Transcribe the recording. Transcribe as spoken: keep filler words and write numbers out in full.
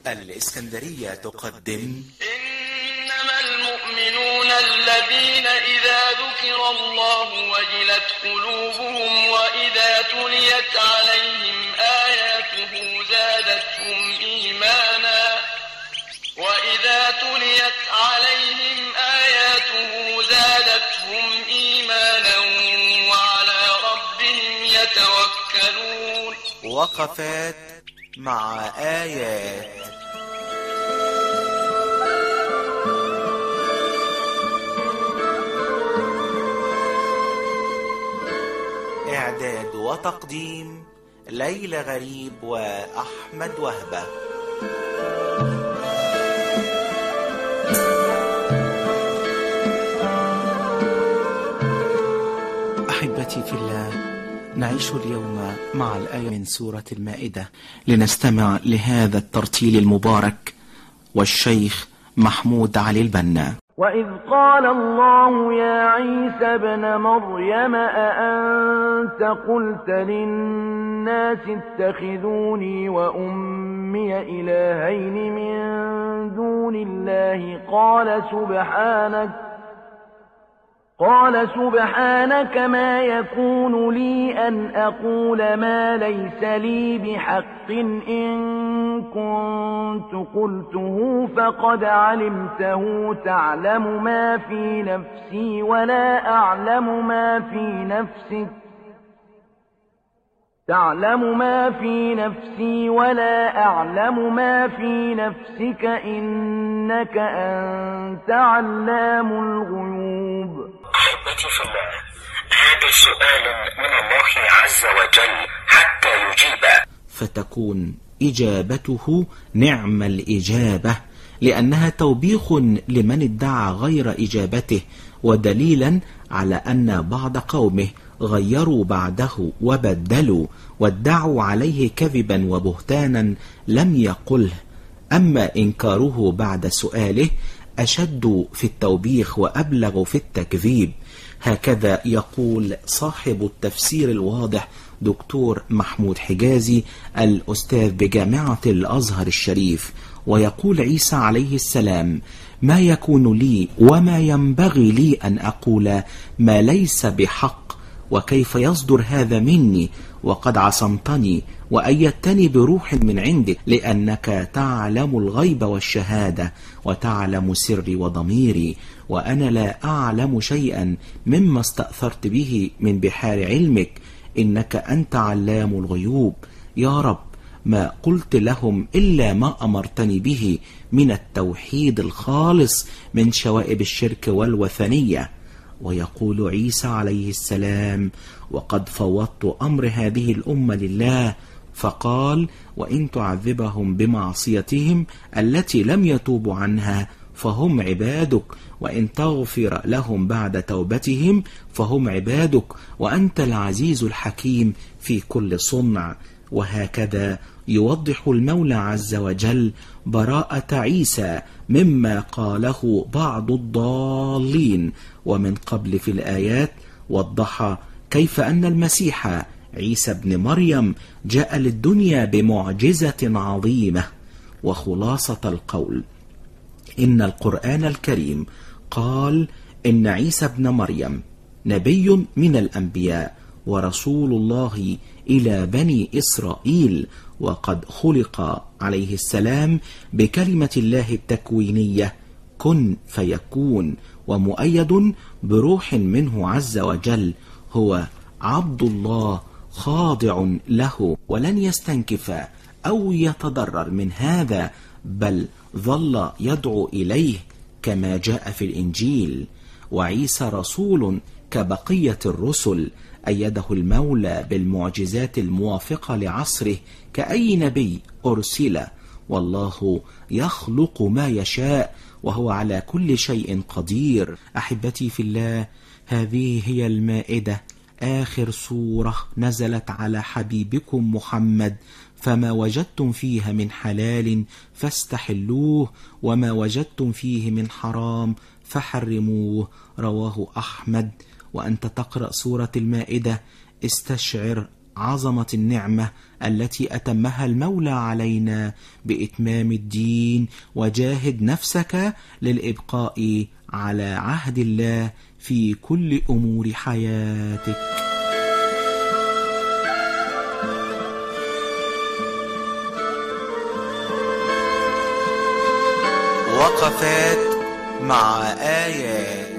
الإسكندرية تقدم إنما المؤمنون الذين إذا ذكر الله وجلت قلوبهم وإذا تليت عليهم آياته زادتهم إيمانا وإذا تليت عليهم آياته زادتهم إيمانا وعلى ربهم يتوكلون. وقفات مع آيات. إعداد وتقديم ليلى غريب وأحمد وهبة. أحبتي في الله، نعيش اليوم مع الآية من سورة المائدة لنستمع لهذا الترتيل المبارك والشيخ محمود علي البنا. وإذ قال الله يا عيسى ابن مريم أأنت قلت للناس اتخذوني وأمي إلهين من دون الله قال سبحانك قال سبحانك ما يكون لي أن أقول ما ليس لي بحق إن كنت قلته فقد علمته تعلم ما في نفسي ولا أعلم ما في نفسك تعلم ما في نفسي ولا أعلم ما في نفسك إنك أنت علام الغيوب. أحبتي في الله، هذا سؤال من الله عز وجل حتى يجيب، فتكون إجابته نعم الإجابة، لأنها توبيخ لمن ادعى غير إجابته، ودليلا على أن بعض قومه غيروا بعده وبدلوا وادعوا عليه كذبا وبهتانا لم يقله. أما إنكاره بعد سؤاله أشد في التوبيخ وأبلغ في التكذيب. هكذا يقول صاحب التفسير الواضح دكتور محمود حجازي الأستاذ بجامعة الأزهر الشريف، ويقول عيسى عليه السلام: ما يكون لي وما ينبغي لي أن أقول ما ليس بحق، وكيف يصدر هذا مني وقد عصمتني وأيدتني بروح من عندك، لأنك تعلم الغيب والشهادة وتعلم سري وضميري، وأنا لا أعلم شيئا مما استأثرت به من بحار علمك، إنك أنت علام الغيوب. يا رب، ما قلت لهم إلا ما أمرتني به من التوحيد الخالص من شوائب الشرك والوثنية. ويقول عيسى عليه السلام: وقد فوضت أمر هذه الأمة لله، فقال: وإن تعذبهم بمعصيتهم التي لم يتوبوا عنها فهم عبادك، وإن تغفر لهم بعد توبتهم فهم عبادك، وأنت العزيز الحكيم في كل صنع. وهكذا يوضح المولى عز وجل براءة عيسى مما قاله بعض الضالين ومن قبل في الآيات. وضح كيف أن المسيح عيسى ابن مريم جاء للدنيا بمعجزة عظيمة. وخلاصة القول إن القرآن الكريم قال إن عيسى ابن مريم نبي من الأنبياء ورسول الله إلى بني إسرائيل، وقد خلق عليه السلام بكلمة الله التكوينية كن فيكون، ومؤيد بروح منه عز وجل. هو عبد الله خاضع له، ولن يستنكف أو يتضرر من هذا، بل ظل يدعو إليه كما جاء في الإنجيل. وعيسى رسول كبقية الرسل، أيده المولى بالمعجزات الموافقة لعصره كأي نبي أرسل، والله يخلق ما يشاء وهو على كل شيء قدير. أحبتي في الله، هذه هي المائدة، آخر سورة نزلت على حبيبكم محمد، فما وجدتم فيها من حلال فاستحلوه، وما وجدتم فيه من حرام فحرموه. رواه أحمد. وأنت تقرأ سورة المائدة استشعر عظمة النعمة التي أتمها المولى علينا بإتمام الدين، وجاهد نفسك للإبقاء على عهد الله في كل أمور حياتك. وقفات مع آيات.